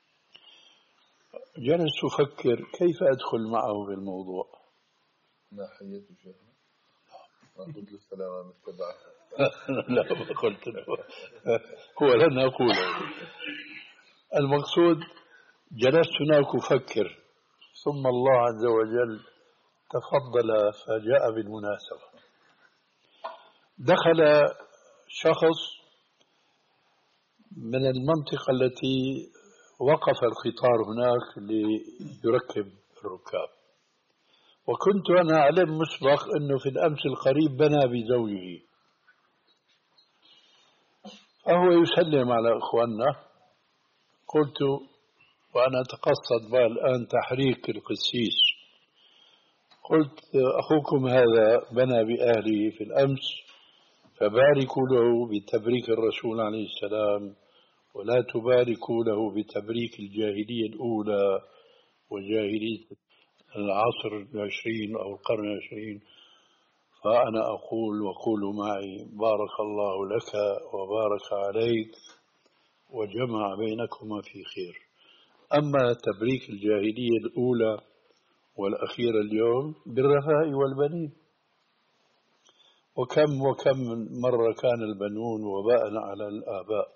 جلست أفكر كيف أدخل معه في الموضوع. ما حييته شيخنا؟ ما قلت له السلام عليكم تبعك؟ لا ما قلت له، هو لن أقوله. المقصود جلست هناك أفكر، ثم الله عز وجل تفضل فجاء بالمناسبة. دخل شخص من المنطقة التي وقف القطار هناك ليركب الركاب، وكنت أنا أعلم مسبق أنه في الأمس القريب بنى بزوجه، فهو يسلم على إخواننا. قلت وأنا أتقصد بقى الآن تحريك القسيس، قلت أخوكم هذا بنى بأهله في الأمس، فباركوا له بتبريك الرسول عليه السلام، ولا تباركوا له بتبريك الجاهلية الأولى وجاهلية العصر العشرين أو القرن العشرين. فأنا أقول وقولوا معي بارك الله لك وبارك عليك وجمع بينكما في خير. أما تبريك الجاهلية الأولى والأخيرة اليوم بالرفاء والبنين، وكم وكم مرة كان البنون وباء على الآباء.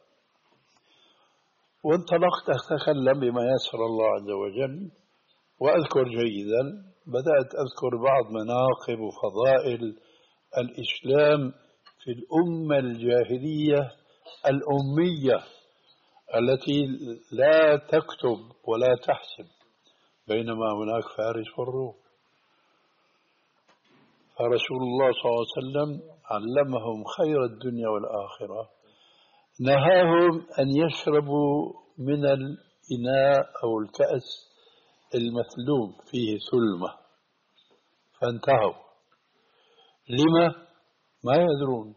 وانطلقت أتكلم بما يسر الله عز وجل، وأذكر جيدا، بدأت أذكر بعض مناقب وفضائل الإسلام في الأمة الجاهلية الأمية التي لا تكتب ولا تحسب، بينما هناك فارس والروم. فرسول الله صلى الله عليه وسلم علمهم خير الدنيا والآخرة، نهاهم أن يشربوا من الإناء أو الكأس المثلوب فيه ثلمة، فانتهوا. لما؟ ما يدرون.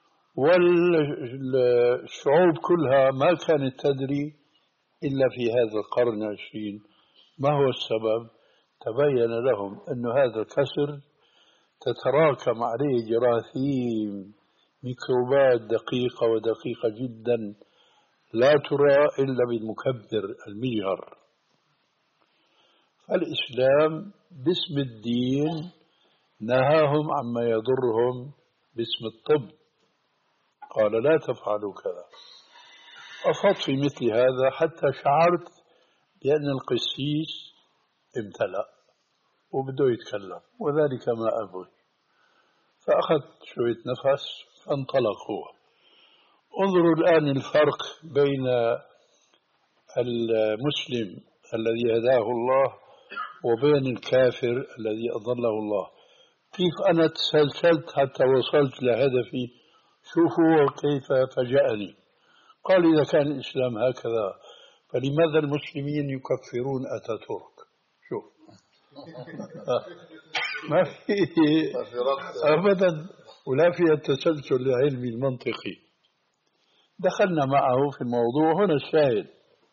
والشعوب كلها ما كانت تدري إلا في هذا القرن العشرين. ما هو السبب؟ تبين لهم أن هذا الكسر تتراكم عليه جراثيم، ميكروبات دقيقة ودقيقة جدا لا ترى إلا بالمكبر المجهر. فالإسلام باسم الدين نهاهم عما يضرهم باسم الطب، قال لا تفعلوا كذا. أفضت في مثل هذا حتى شعرت بأن القسيس امتلأ وبده يتكلم، وذلك ما أبغي. فأخذت شوية نفس فانطلق هو. انظروا الآن الفرق بين المسلم الذي هداه الله وبين الكافر الذي أضله الله. كيف أنا تسلسلت حتى وصلت لهدفي؟ شوفوا كيف فجأني. قال إذا كان الإسلام هكذا فلماذا المسلمين يكفرون أتاتورك؟ شوف ما في أبدا، ولا في التسلسل العلمي المنطقي. دخلنا معه في الموضوع. هنا الشاهد،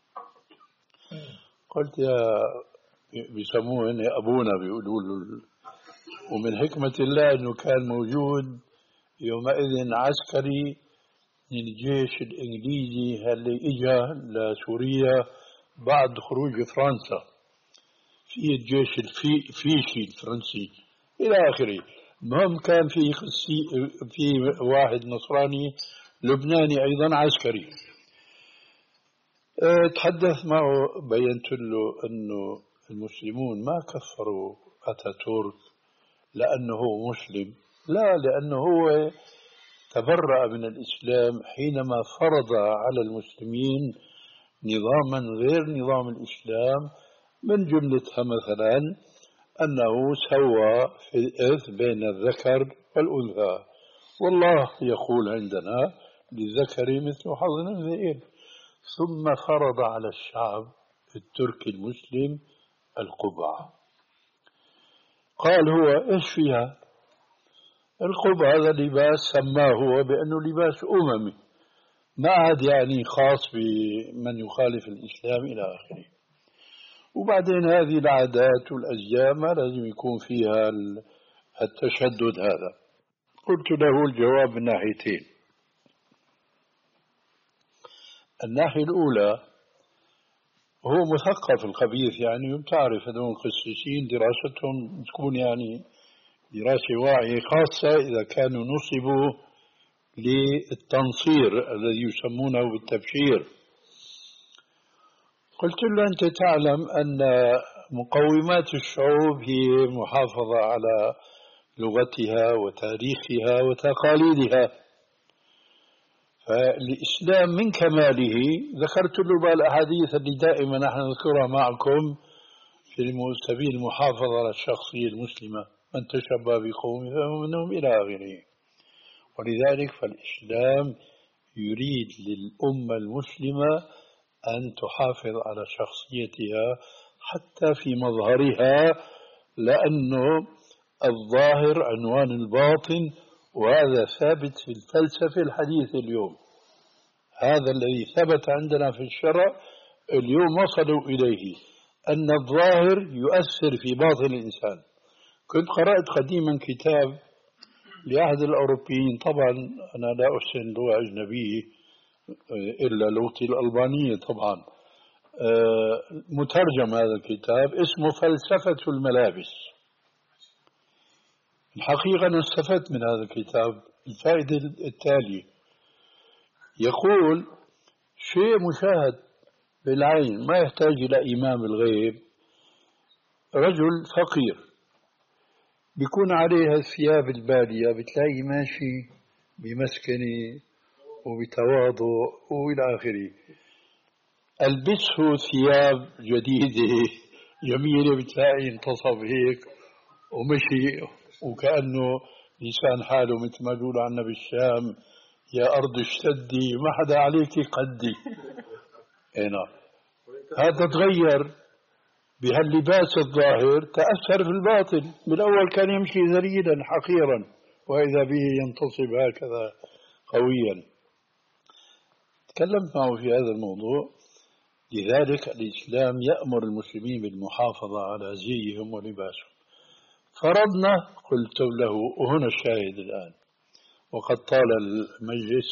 قلت يا بيسموه هنا أبونا بيقولوا له، ومن حكمة الله أنه كان موجود يومئذ عسكري من الجيش الإنجليزي اللي إجا لسوريا بعد خروج فرنسا، في الجيش الفيشي الفرنسي إلى آخره. المهم كان في في واحد نصراني لبناني أيضا عسكري. تحدث معه، بينت له أنه المسلمون ما كفروا أتاتورك لأنه مسلم، لا، لأنه هو تبرأ من الإسلام حينما فرض على المسلمين نظاما غير نظام الإسلام، من جملتها مثلا أنه سوى في الإرث بين الذكر والأنثى، والله يقول عندنا للذكر مثل حظ الأنثيين. ثم فرض على الشعب التركي المسلم القبعة. قال هو إيش فيها؟ القبعة هذا لباس سماه هو بأنه لباس أممي، ما عاد يعني خاص بمن يخالف الإسلام إلى آخره. وبعدين هذه العادات والأزياء ما لازم يكون فيها التشدد هذا. قلت له الجواب من ناحيتين. الناحية الأولى، هو مثقف الخبيث، يعني بتعرف هذول القسيسين دراستهم تكون يعني دراسة واعية، خاصة إذا كانوا نصبوا للتنصير الذي يسمونه بالتبشير. قلت له أنت تعلم أن مقومات الشعوب هي محافظة على لغتها وتاريخها وتقاليدها، فالإسلام من كماله، ذكرت له بالأحاديث اللي دائما نحن نذكرها معكم في سبيل المحافظة على الشخصية المسلمة، من تشبه بقوم فهو منهم إلى آخره. ولذلك فالإسلام يريد للأمة المسلمة أن تحافظ على شخصيتها حتى في مظهرها، لأنه الظاهر عنوان الباطن، وهذا ثابت في الفلسفة الحديثة اليوم. هذا الذي ثبت عندنا في الشرع اليوم وصلوا إليه، أن الظاهر يؤثر في باطن الإنسان. كنت قرأت قديما كتاب لأحد الأوروبيين، طبعا أنا لا أحسن لغة أجنبية إلا لغتي الألبانية طبعا، مترجم هذا الكتاب اسمه فلسفة الملابس. الحقيقة أنا استفدت من هذا الكتاب الفائدة التالية: يقول شيء مشاهد بالعين ما يحتاج إلى إمام الغيب. رجل فقير بيكون عليه الثياب البالية، بتلاقي ماشي بمسكنة وبتواضع وإلى آخره. ألبسه ثياب جديدة جميلة، بتلاقي انتصب هيك ومشي وكأنه لسان حاله مثل ما يقولوا عنا بالشام: يا أرض اشتدي ما حدا عليك قدي. هنا هذا تغير بهاللباس الظاهر، تأثر في الباطن. بالأول كان يمشي ذليلا حقيرا، وإذا به ينتصب هكذا قويا. تكلمت معه في هذا الموضوع. لذلك الإسلام يأمر المسلمين بالمحافظة على زيهم ولباسهم. فرضنا، قلت له، وهنا الشاهد الآن، وقد طال المجلس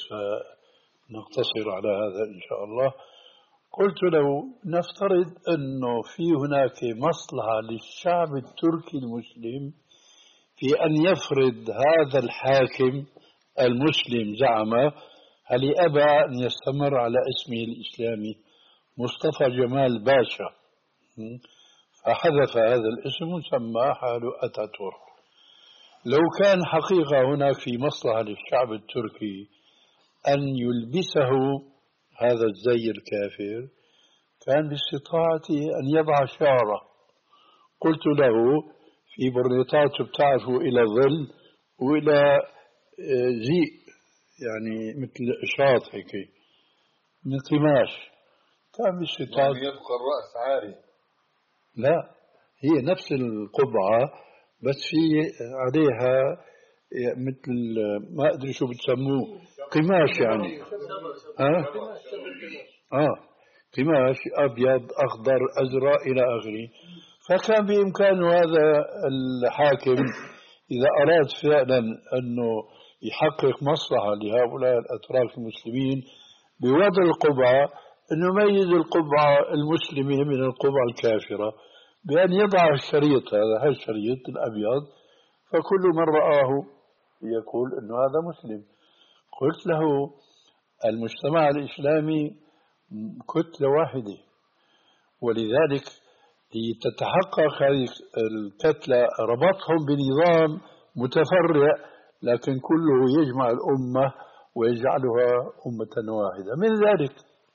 فنقتصر على هذا إن شاء الله. قلت له: نفترض أنه في هناك مصلحة للشعب التركي المسلم في أن يفرض هذا الحاكم المسلم، زعم هل أبى أن يستمر على اسمه الإسلامي مصطفى جمال باشا، فحذف هذا الاسم وسمى حاله أتاتورك. لو كان حقيقة هناك في مصلحة للشعب التركي أن يلبسه هذا الزي الكافر، كان باستطاعته أن يضع شارة. قلت له: في برنيطات بتعرفوا إلى ظل وإلى زي، يعني مثل إشاط هيك من قماش، كان باستطاعته يعني يبقى الرأس عاري. لا، هي نفس القبعة بس في عليها مثل ما أدري شو بتسموه، قماش يعني. ها؟ آه قماش أبيض أخضر أزرق إلى آخره. فكان بإمكانه هذا الحاكم إذا أراد فعلا أنه يحقق مصلحة لهؤلاء الأتراك المسلمين بوضع القبعة، أنه يميز القبعة المسلمة من القبعة الكافرة بأن يضع الشريط هذا، هذا الشريط الأبيض، فكل من رآه يقول أنه هذا مسلم. قلت له: المجتمع الإسلامي كتلة واحدة، ولذلك لتتحقق هذه الكتلة ربطهم بنظام متفرع لكن كله يجمع الأمة ويجعلها أمة واحدة. من ذلك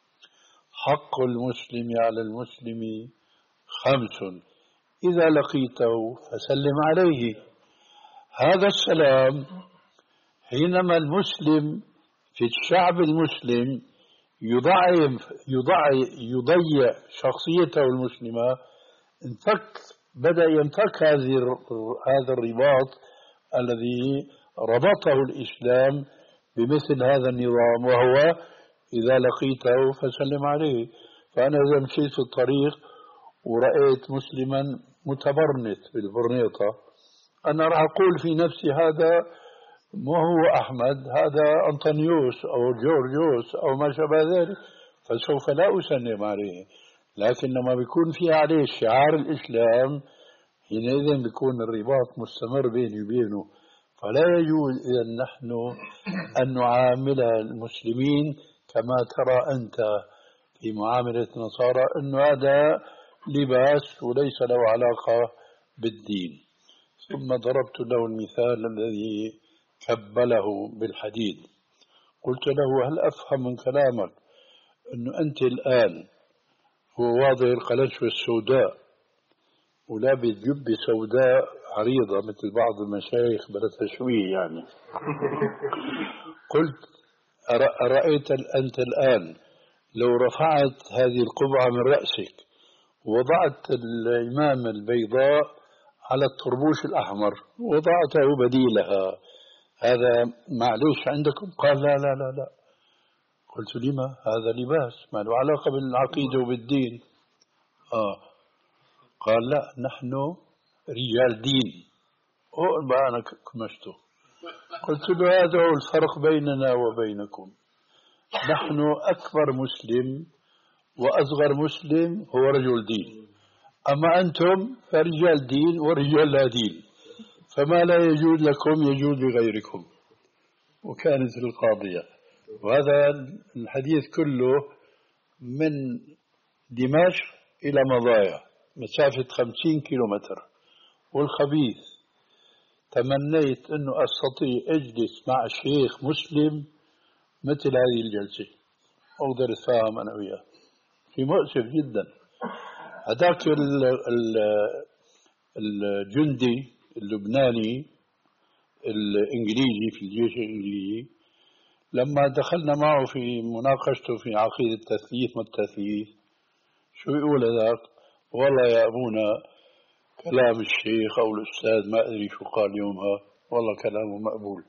حق المسلم على المسلم خمس: إذا لقيته فسلم عليه. هذا السلام حينما المسلم في الشعب المسلم يضعف يضعف يضيع شخصيته المسلمة، انفك بدأ ينفك هذه هذا الرباط الذي ربطه الإسلام بمثل هذا النظام، وهو إذا لقيته فسلم عليه. فأنا إذا مشيت في الطريق ورأيت مسلما متبرنت بالبرنيطة، أنا راح أقول في نفسي هذا ما هو أحمد، هذا أنطونيوس أو جورجيوس أو ما شابه ذلك، فسوف لا أسلم عليه. لكن لما بيكون في عليه شعار الإسلام حينئذ بيكون الرباط مستمر بيني وبينه. فلا يجوز إذا نحن أن نعامل المسلمين كما ترى أنت في معاملة النصارى، أنه هذا لباس وليس له علاقة بالدين. ثم ضربت له المثال الذي كبله بالحديد. قلت له: هل أفهم من كلامك أنه أنت الآن هو واضع القلنسوة السوداء ولابس جبة سوداء عريضة مثل بعض المشايخ بلا تشويه يعني؟ قلت: أرأيت أنت الآن لو رفعت هذه القبعة من رأسك ووضعت الإمامة البيضاء على الطربوش الأحمر وضعته بديلها، هذا معلوش عندكم؟ قال: لا لا لا لا. قلت: لما؟ هذا لباس ما له علاقة بالعقيدة وبالدين. آه قال: لا، نحن رجال دين. هو بقى أنا كمشته. قلت له: هذا هو الفرق بيننا وبينكم، نحن أكبر مسلم وأصغر مسلم هو رجل دين، أما أنتم فرجال دين ورجال لا دين، فما لا يجوز لكم يجوز لغيركم. وكانت القاضية. وهذا الحديث كله من دمشق إلى مضايا مسافة خمسين كيلومتر. والخبيث تمنيت أنه أستطيع أجلس مع شيخ مسلم مثل هذه الجلسة، أقدر أتفاهم أنا وياه. في مؤسف جدا. هذاك الجندي اللبناني الإنجليزي في الجيش الإنجليزي، لما دخلنا معه في مناقشته في عقيدة التثليث ما التثليث، شو يقول هذاك؟ والله يا أبونا كلام الشيخ أو الأستاذ ما أدري شو قال يومها، والله كلامه مقبول.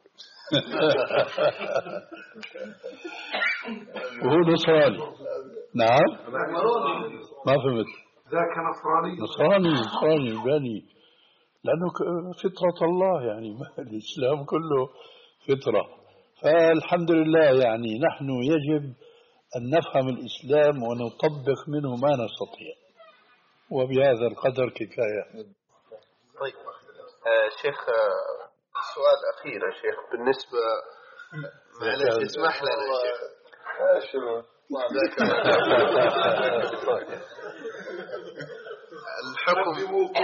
وهو نصراني. نعم، ما فهمت. ذاك نصراني نصراني نصراني بني، لأنه فطرة الله يعني، الإسلام كله فطرة. فالحمد لله يعني نحن يجب أن نفهم الإسلام ونطبق منه ما نستطيع، وبهذا القدر كفاية. طيب آه شيخ، آه سؤال أخير يا شيخ، بالنسبة معلش اسمح لنا يا شيخ. الحكم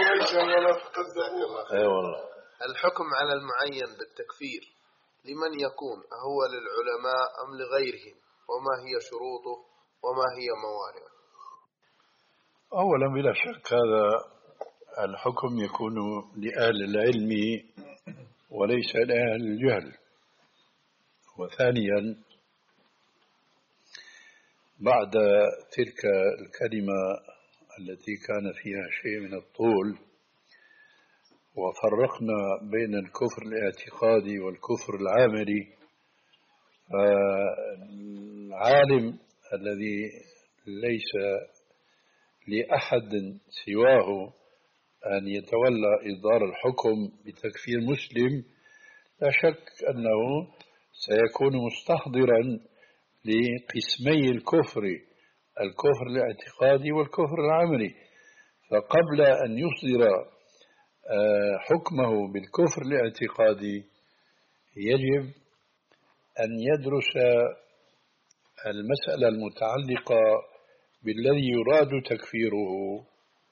اي والله الحكم على المعين بالتكفير لمن يكون هو للعلماء أم لغيرهم، وما هي شروطه وما هي موانعه؟ أولا بلا شك هذا الحكم يكون لأهل العلم وليس لأهل الجهل. وثانيا بعد تلك الكلمة التي كان فيها شيء من الطول وفرقنا بين الكفر الاعتقادي والكفر العملي، فالعالم الذي ليس لأحد سواه أن يتولى إصدار الحكم بتكفير مسلم لا شك أنه سيكون مستحضرا لقسمي الكفر، الكفر الاعتقادي والكفر العملي. فقبل أن يصدر حكمه بالكفر الاعتقادي يجب أن يدرس المسألة المتعلقة بالذي يراد تكفيره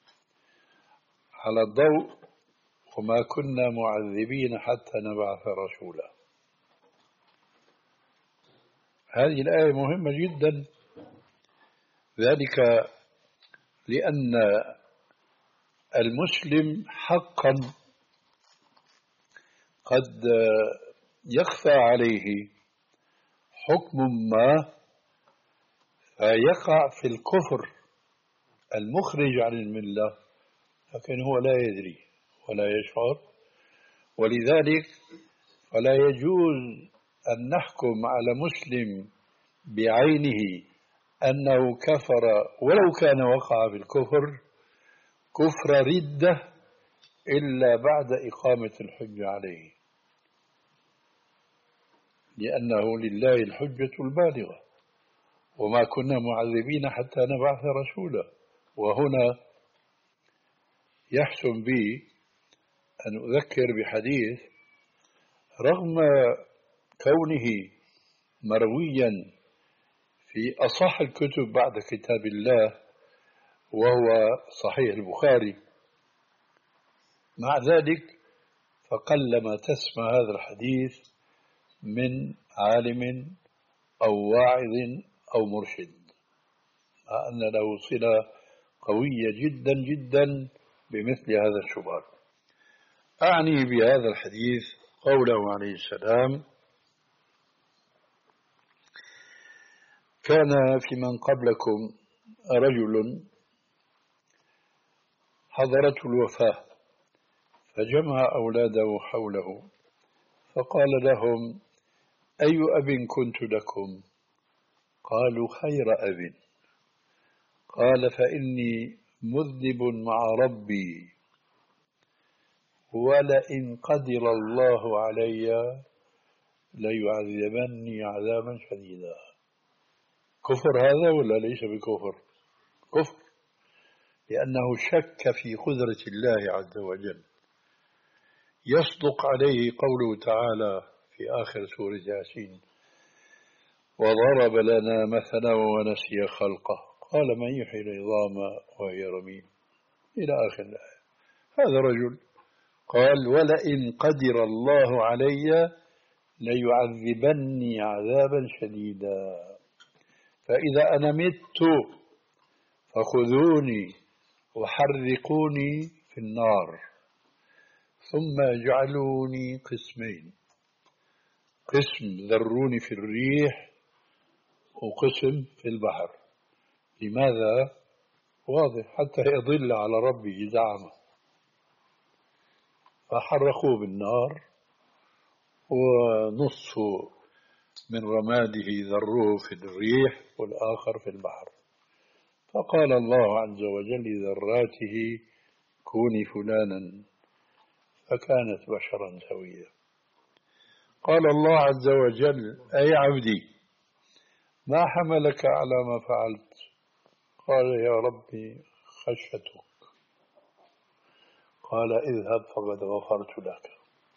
على الضوء وما كنا معذبين حتى نبعث رسولا. هذه الآية مهمة جدا، ذلك لأن المسلم حقا قد يخفى عليه حكم ما فيقع في الكفر المخرج عن الملة، لكن هو لا يدري ولا يشعر. ولذلك فلا يجوز أن نحكم على مسلم بعينه أنه كفر ولو كان وقع بالكفر كفر ردة إلا بعد إقامة الحجة عليه، لأنه لله الحجة البالغة وما كنا معذبين حتى نبعث رسولا. وهنا يحسن بي أن أذكر بحديث رغم كونه مرويا في أصح الكتب بعد كتاب الله وهو صحيح البخاري، مع ذلك فقلما تسمع هذا الحديث من عالم أو واعظ أو مرشد، مع أن له صلة قوية جدا جدا بمثل هذا الشبهات. أعني بهذا الحديث قوله عليه السلام: كان في من قبلكم رجل حضرته الوفاة فجمع أولاده حوله فقال لهم: أي أب كنت لكم؟ قالوا: خير أب. قال: فإني مذنب مع ربي، ولئن قدر الله علي ليعذبني عذابا شديدا. كفر هذا ولا ليس بكفر؟ كفر، لأنه شك في قدرة الله عز وجل. يصدق عليه قوله تعالى في آخر سورة ياسين: وضرب لنا مثلا ونسي خلقه قال من يحيي العظام وهي رميم، إلى آخر الآية. هذا رجل قال: ولئن قدر الله علي ليعذبني عذابا شديدا، فإذا أنا مت فخذوني وحرقوني في النار ثم يجعلوني قسمين، قسم ذروني في الريح وقسم في البحر. لماذا؟ واضح، حتى يضل على ربه زعمه. فحرقوه بالنار، ونصف من رماده ذروه في الريح والآخر في البحر. فقال الله عز وجل لذراته كوني فلانا، فكانت بشرا سويا. قال الله عز وجل أي عبدي ما حملك على ما فعلت؟ قال يا ربي خشيتك. قال اذهب فقد غفرت لك.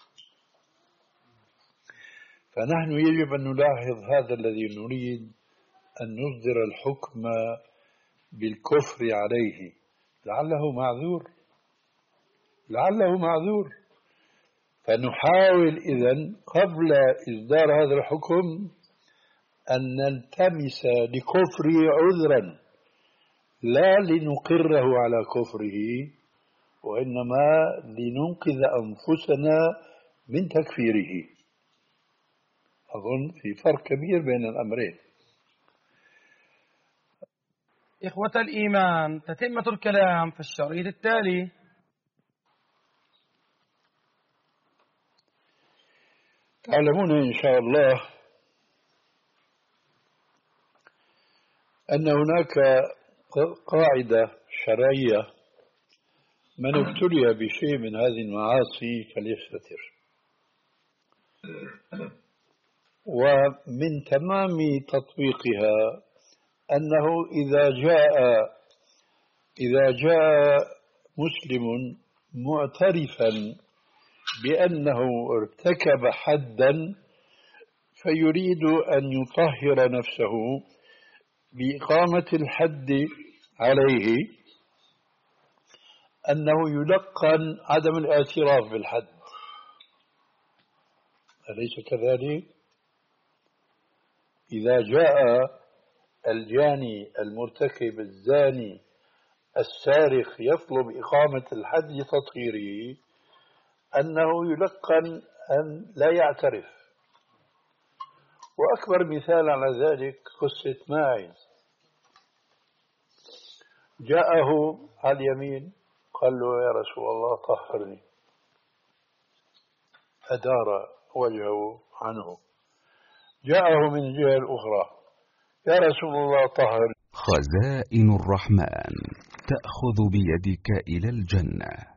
فنحن يجب أن نلاحظ هذا الذي نريد أن نصدر الحكم بالكفر عليه، لعله معذور، لعله معذور. فنحاول إذن قبل إصدار هذا الحكم أن نلتمس لكفره عذرا، لا لنقره على كفره، وإنما لننقذ أنفسنا من تكفيره. أظن في فرق كبير بين الأمرين. إخوة الإيمان، تتمة الكلام في الشريط التالي. تعلمون إن شاء الله أن هناك قاعدة شرعية: من ابتلي بشيء من هذه المعاصي فليستتر. ومن تمام تطبيقها أنه إذا جاء إذا جاء مسلم معترفا بأنه ارتكب حدا فيريد أن يطهر نفسه بإقامة الحد عليه، أنه يلقن عدم الاعتراف بالحد. أليس كذلك؟ إذا جاء الجاني المرتكب الزاني السارق يطلب إقامة الحد لتطهيره، أنه يلقن أن لا يعترف. وأكبر مثال على ذلك قصة ماعز. جاءه على اليمين قال له يا رسول الله طهرني، أدار وجهه عنه. جاءه من الجهة الأخرى يا رسول الله طهرني. خزائن الرحمن تأخذ بيدك إلى الجنة.